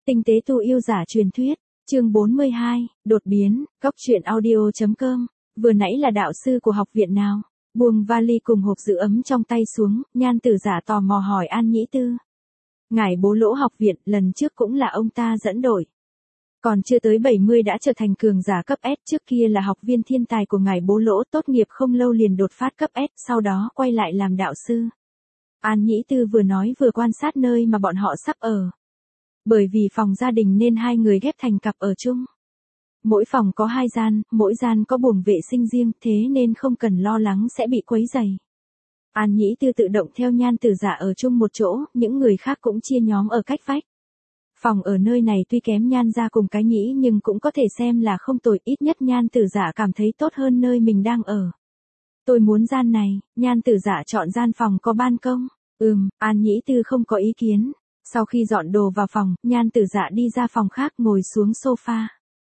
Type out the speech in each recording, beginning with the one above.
Tinh tế tu yêu giả truyền thuyết, chương 42, đột biến, góc truyện audio.com, vừa nãy là đạo sư của học viện nào? Buông vali cùng hộp giữ ấm trong tay xuống, Nhan Tử Giả tò mò hỏi An Nhĩ Tư. Ngài Bố Lỗ học viện, lần trước cũng là ông ta dẫn đội. Còn chưa tới 70 đã trở thành cường giả cấp S, trước kia là học viên thiên tài của ngài Bố Lỗ, tốt nghiệp không lâu liền đột phát cấp S, sau đó quay lại làm đạo sư. An Nhĩ Tư vừa nói vừa quan sát nơi mà bọn họ sắp ở. Bởi vì phòng gia đình nên hai người ghép thành cặp ở chung. Mỗi phòng có 2 gian, mỗi gian có buồng vệ sinh riêng, thế nên không cần lo lắng sẽ bị quấy rầy. An Nhĩ Tư tự động theo Nhan Tử Giả ở chung một chỗ, những người khác cũng chia nhóm ở cách vách. Phòng ở nơi này tuy kém Nhan gia cùng cái nhĩ nhưng cũng có thể xem là không tồi, ít nhất Nhan Tử Giả cảm thấy tốt hơn nơi mình đang ở. Tôi muốn gian này, Nhan Tử Giả chọn gian phòng có ban công. An Nhĩ Tư không có ý kiến. Sau khi dọn đồ vào phòng, Nhan Tử Giả đi ra phòng khác ngồi xuống sofa.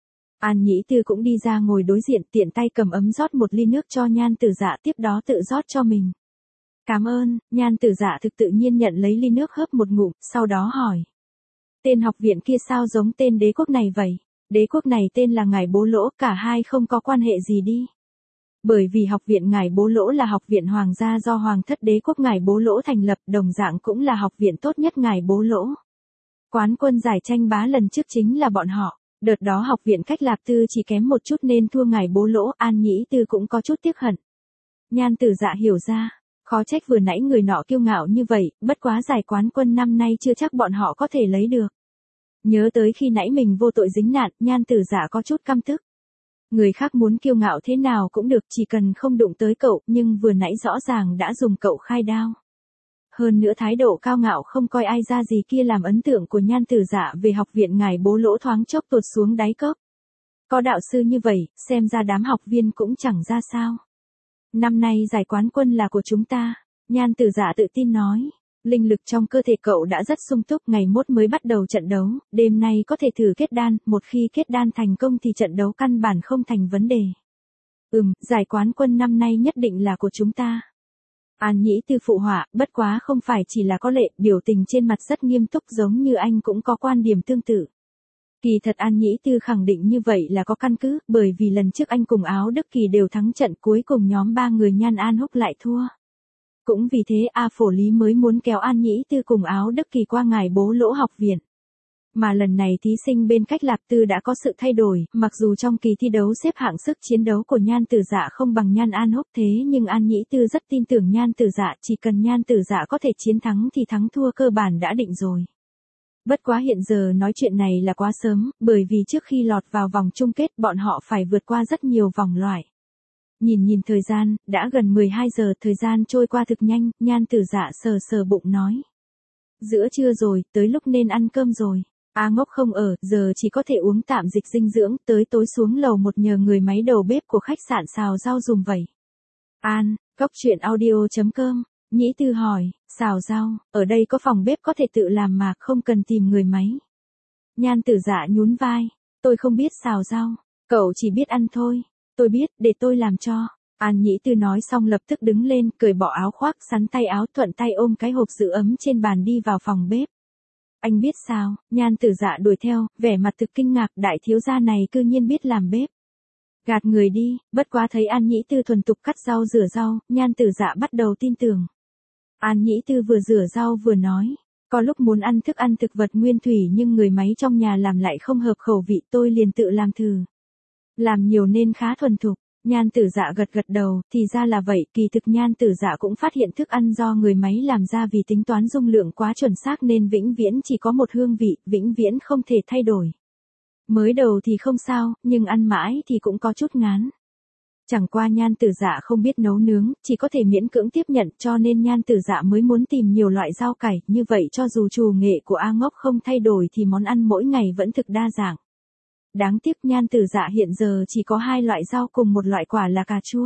An Nhĩ Tư cũng đi ra ngồi đối diện, tiện tay cầm ấm rót một ly nước cho Nhan Tử Giả, tiếp đó tự rót cho mình. Cảm ơn, Nhan Tử Giả thực tự nhiên nhận lấy ly nước hớp một ngụm, sau đó hỏi. Tên học viện kia sao giống tên đế quốc này vậy? Đế quốc này tên là ngài Bố Lỗ, cả hai không có quan hệ gì đi. Bởi vì học viện ngài Bố Lỗ là học viện hoàng gia do hoàng thất đế quốc ngài Bố Lỗ thành lập, đồng dạng cũng là học viện tốt nhất ngài Bố Lỗ. Quán quân giải tranh bá lần trước chính là bọn họ. Đợt đó học viện cách Lạp Tư chỉ kém một chút nên thua ngài Bố Lỗ, An Nhĩ Tư cũng có chút tiếc hận. Nhan Tử Dạ hiểu ra, khó trách vừa nãy người nọ kiêu ngạo như vậy, bất quá giải quán quân năm nay chưa chắc bọn họ có thể lấy được. Nhớ tới khi nãy mình vô tội dính nạn, Nhan Tử Dạ có chút căm tức. Người khác muốn kiêu ngạo thế nào cũng được, chỉ cần không đụng tới cậu, nhưng vừa nãy rõ ràng đã dùng cậu khai đao. Hơn nữa thái độ cao ngạo không coi ai ra gì kia làm ấn tượng của Nhan Tử Dạ về học viện ngài Bố Lỗ thoáng chốc tụt xuống đáy cốc. Có đạo sư như vậy, xem ra đám học viên cũng chẳng ra sao. Năm nay giải quán quân là của chúng ta, Nhan Tử Dạ tự tin nói. Linh lực trong cơ thể cậu đã rất sung túc, ngày mốt mới bắt đầu trận đấu, đêm nay có thể thử kết đan, một khi kết đan thành công thì trận đấu căn bản không thành vấn đề. Giải quán quân năm nay nhất định là của chúng ta. An Nhĩ Tư phụ họa, bất quá không phải chỉ là có lệ, biểu tình trên mặt rất nghiêm túc giống như anh cũng có quan điểm tương tự. Kỳ thật An Nhĩ Tư khẳng định như vậy là có căn cứ, bởi vì lần trước anh cùng Áo Đức Kỳ đều thắng trận, cuối cùng nhóm 3 người Nhan An Húc lại thua. Cũng vì thế A Phổ Lý mới muốn kéo An Nhĩ Tư cùng Áo Đức Kỳ qua ngài Bố Lỗ học viện. Mà lần này thí sinh bên cách Lạp Tư đã có sự thay đổi, mặc dù trong kỳ thi đấu xếp hạng sức chiến đấu của Nhan Tử Dạ không bằng Nhan An Húc, thế nhưng An Nhĩ Tư rất tin tưởng Nhan Tử Dạ, chỉ cần Nhan Tử Dạ có thể chiến thắng thì thắng thua cơ bản đã định rồi. Bất quá hiện giờ nói chuyện này là quá sớm, bởi vì trước khi lọt vào vòng chung kết bọn họ phải vượt qua rất nhiều vòng loại. Nhìn thời gian, đã gần 12 giờ, thời gian trôi qua thực nhanh, Nhan Tử Dạ sờ sờ bụng nói. Giữa trưa rồi, tới lúc nên ăn cơm rồi. A Ngốc không ở, giờ chỉ có thể uống tạm dịch dinh dưỡng, tới tối xuống lầu một nhờ người máy đầu bếp của khách sạn xào rau dùm vậy. An, góc truyện audio.com, Nhĩ Tư hỏi, xào rau, ở đây có phòng bếp có thể tự làm mà, không cần tìm người máy. Nhan Tử Dạ nhún vai, tôi không biết xào rau, cậu chỉ biết ăn thôi. Tôi biết, để tôi làm cho. An Nhĩ Tư nói xong lập tức đứng lên, cởi bỏ áo khoác, sắn tay áo, thuận tay ôm cái hộp giữ ấm trên bàn đi vào phòng bếp. Anh biết sao? Nhan Tử Dạ đuổi theo, vẻ mặt thực kinh ngạc, đại thiếu gia này cư nhiên biết làm bếp. Gạt người đi, bất quá thấy An Nhĩ Tư thuần tục cắt rau rửa rau, Nhan Tử Dạ bắt đầu tin tưởng. An Nhĩ Tư vừa rửa rau vừa nói, có lúc muốn ăn thức ăn thực vật nguyên thủy nhưng người máy trong nhà làm lại không hợp khẩu vị, tôi liền tự làm thử. Làm nhiều nên khá thuần thục. Nhan Tử Dạ gật đầu, thì ra là vậy, kỳ thực Nhan Tử Dạ cũng phát hiện thức ăn do người máy làm ra vì tính toán dung lượng quá chuẩn xác nên vĩnh viễn chỉ có một hương vị, vĩnh viễn không thể thay đổi. Mới đầu thì không sao, nhưng ăn mãi thì cũng có chút ngán. Chẳng qua Nhan Tử Dạ không biết nấu nướng, chỉ có thể miễn cưỡng tiếp nhận, cho nên Nhan Tử Dạ mới muốn tìm nhiều loại rau cải, như vậy cho dù trù nghệ của A Ngốc không thay đổi thì món ăn mỗi ngày vẫn thực đa dạng. Đáng tiếc Nhan Tử Dạ hiện giờ chỉ có 2 loại rau cùng một loại quả là cà chua.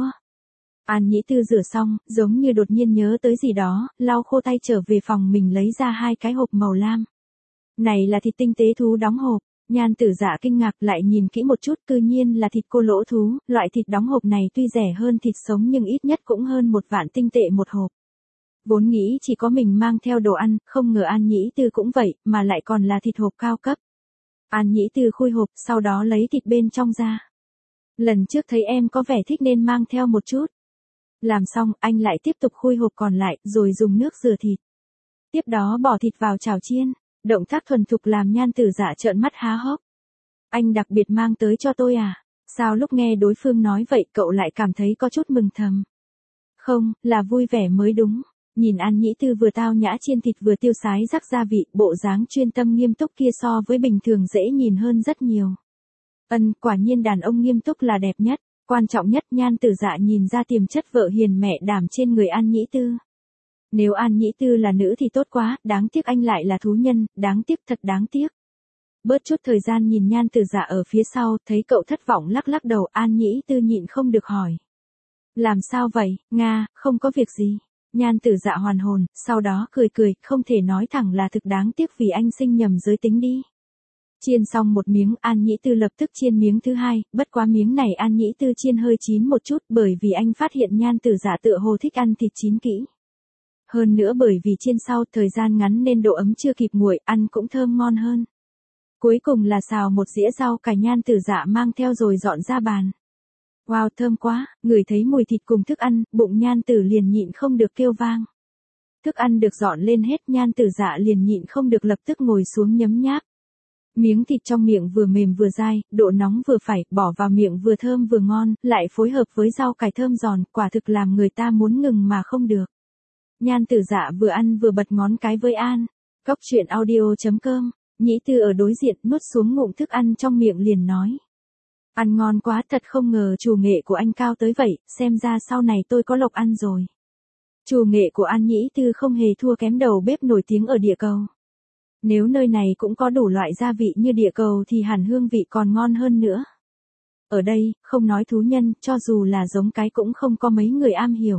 An Nhĩ Tư rửa xong, giống như đột nhiên nhớ tới gì đó, lau khô tay trở về phòng mình lấy ra 2 cái hộp màu lam. Này là thịt tinh tế thú đóng hộp. Nhan Tử Dạ kinh ngạc lại nhìn kỹ một chút, cư nhiên là thịt cô lỗ thú, loại thịt đóng hộp này tuy rẻ hơn thịt sống nhưng ít nhất cũng hơn 1 vạn tinh tệ một hộp. Vốn nghĩ chỉ có mình mang theo đồ ăn, không ngờ An Nhĩ Tư cũng vậy, mà lại còn là thịt hộp cao cấp. An Nhĩ Tư khui hộp, sau đó lấy thịt bên trong ra. Lần trước thấy em có vẻ thích nên mang theo một chút. Làm xong, anh lại tiếp tục khui hộp còn lại, rồi dùng nước rửa thịt. Tiếp đó bỏ thịt vào chảo chiên. Động tác thuần thục làm Nhan Tử Dạ trợn mắt há hốc. Anh đặc biệt mang tới cho tôi à? Sao lúc nghe đối phương nói vậy cậu lại cảm thấy có chút mừng thầm? Không, là vui vẻ mới đúng. Nhìn An Nhĩ Tư vừa tao nhã chiên thịt vừa tiêu sái rắc gia vị, bộ dáng chuyên tâm nghiêm túc kia so với bình thường dễ nhìn hơn rất nhiều. Quả nhiên đàn ông nghiêm túc là đẹp nhất. Quan trọng nhất, Nhan Tử Dạ nhìn ra tiềm chất vợ hiền mẹ đảm trên người An Nhĩ Tư. Nếu An Nhĩ Tư là nữ thì tốt quá, đáng tiếc anh lại là thú nhân, đáng tiếc thật đáng tiếc. Bớt chút thời gian nhìn Nhan Tử Dạ ở phía sau, thấy cậu thất vọng lắc lắc đầu, An Nhĩ Tư nhịn không được hỏi. Làm sao vậy, Nga, không có việc gì. Nhan Tử Dạ hoàn hồn, sau đó cười cười, không thể nói thẳng là thực đáng tiếc vì anh sinh nhầm giới tính đi. Chiên xong một miếng, An Nhĩ Tư lập tức chiên miếng thứ hai, bất quá miếng này An Nhĩ Tư chiên hơi chín một chút bởi vì anh phát hiện Nhan Tử Dạ tựa hồ thích ăn thịt chín kỹ. Hơn nữa bởi vì chiên sau thời gian ngắn nên độ ấm chưa kịp nguội, ăn cũng thơm ngon hơn. Cuối cùng là xào một dĩa rau cải Nhan Tử Dạ mang theo rồi dọn ra bàn. Wow, thơm quá, ngửi thấy mùi thịt cùng thức ăn, bụng Nhan Tử liền nhịn không được kêu vang. Thức ăn được dọn lên hết, Nhan Tử Dạ liền nhịn không được lập tức ngồi xuống nhấm nháp. Miếng thịt trong miệng vừa mềm vừa dai, độ nóng vừa phải, bỏ vào miệng vừa thơm vừa ngon, lại phối hợp với rau cải thơm giòn, quả thực làm người ta muốn ngừng mà không được. Nhan Tử Dạ vừa ăn vừa bật ngón cái với An. Góc truyện audio.com. Nhĩ Tư ở đối diện nuốt xuống ngụm thức ăn trong miệng liền nói. Ăn ngon quá, thật không ngờ chủ nghệ của anh cao tới vậy, xem ra sau này tôi có lộc ăn rồi. Chủ nghệ của An Nhĩ Tư không hề thua kém đầu bếp nổi tiếng ở địa cầu. Nếu nơi này cũng có đủ loại gia vị như địa cầu thì hẳn hương vị còn ngon hơn nữa. Ở đây, không nói thú nhân, cho dù là giống cái cũng không có mấy người am hiểu.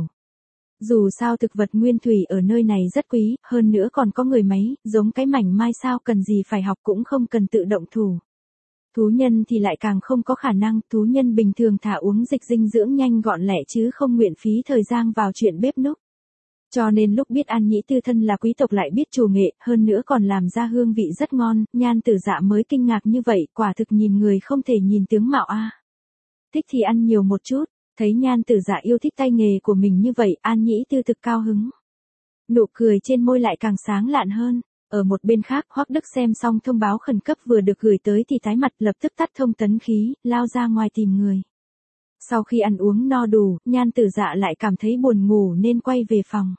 Dù sao thực vật nguyên thủy ở nơi này rất quý, hơn nữa còn có người máy, giống cái mảnh mai sao cần gì phải học cũng không cần tự động thủ. Thú nhân thì lại càng không có khả năng, thú nhân bình thường thả uống dịch dinh dưỡng nhanh gọn lẹ chứ không nguyện phí thời gian vào chuyện bếp núc. Cho nên lúc biết An Nhĩ Tư thân là quý tộc lại biết chủ nghệ, hơn nữa còn làm ra hương vị rất ngon, Nhan Tử Dạ mới kinh ngạc như vậy, quả thực nhìn người không thể nhìn tướng mạo a. Thích thì ăn nhiều một chút, thấy Nhan Tử Dạ yêu thích tay nghề của mình như vậy, An Nhĩ Tư thực cao hứng. Nụ cười trên môi lại càng sáng lạn hơn. Ở một bên khác, Hoắc Đức xem xong thông báo khẩn cấp vừa được gửi tới thì tái mặt lập tức tắt thông tấn khí, lao ra ngoài tìm người. Sau khi ăn uống no đủ, Nhan Tử Dạ lại cảm thấy buồn ngủ nên quay về phòng.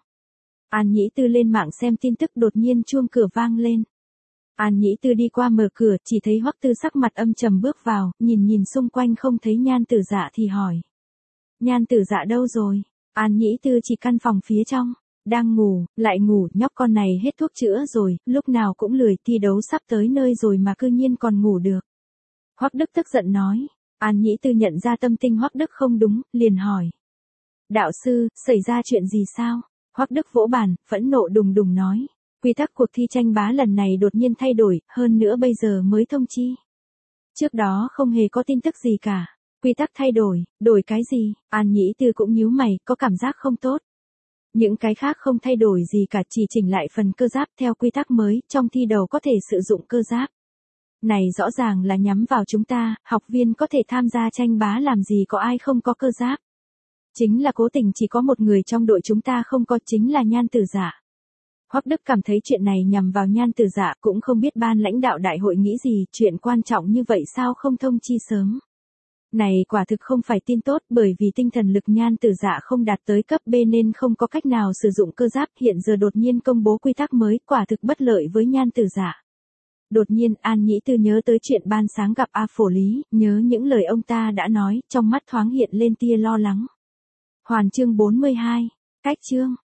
An Nhĩ Tư lên mạng xem tin tức, đột nhiên chuông cửa vang lên. An Nhĩ Tư đi qua mở cửa, chỉ thấy Hoắc Tư sắc mặt âm trầm bước vào, nhìn xung quanh không thấy Nhan Tử Dạ thì hỏi. Nhan Tử Dạ đâu rồi? An Nhĩ Tư chỉ căn phòng phía trong. Đang ngủ, lại ngủ, nhóc con này hết thuốc chữa rồi, lúc nào cũng lười, thi đấu sắp tới nơi rồi mà cư nhiên còn ngủ được. Hoắc Đức tức giận nói. An Nhĩ Tư nhận ra tâm tình Hoắc Đức không đúng, liền hỏi. Đạo sư, xảy ra chuyện gì sao? Hoắc Đức vỗ bàn, phẫn nộ đùng đùng nói. Quy tắc cuộc thi tranh bá lần này đột nhiên thay đổi, hơn nữa bây giờ mới thông chi. Trước đó không hề có tin tức gì cả. Quy tắc thay đổi cái gì? An Nhĩ Tư cũng nhíu mày, có cảm giác không tốt. Những cái khác không thay đổi gì cả, chỉ chỉnh lại phần cơ giáp theo quy tắc mới, trong thi đấu có thể sử dụng cơ giáp. Này rõ ràng là nhắm vào chúng ta, học viên có thể tham gia tranh bá làm gì có ai không có cơ giáp. Chính là cố tình chỉ có một người trong đội chúng ta không có, chính là Nhan Tử Dạ. Hoắc Đức cảm thấy chuyện này nhằm vào Nhan Tử Dạ, cũng không biết ban lãnh đạo đại hội nghĩ gì, chuyện quan trọng như vậy sao không thông chi sớm. Này quả thực không phải tin tốt, bởi vì tinh thần lực Nhan Tử Dạ không đạt tới cấp B nên không có cách nào sử dụng cơ giáp, hiện giờ đột nhiên công bố quy tắc mới, quả thực bất lợi với Nhan Tử Dạ. Đột nhiên An Nhĩ Tư nhớ tới chuyện ban sáng gặp A Phổ Lý, nhớ những lời ông ta đã nói, trong mắt thoáng hiện lên tia lo lắng. Hoàn chương 42, cách chương.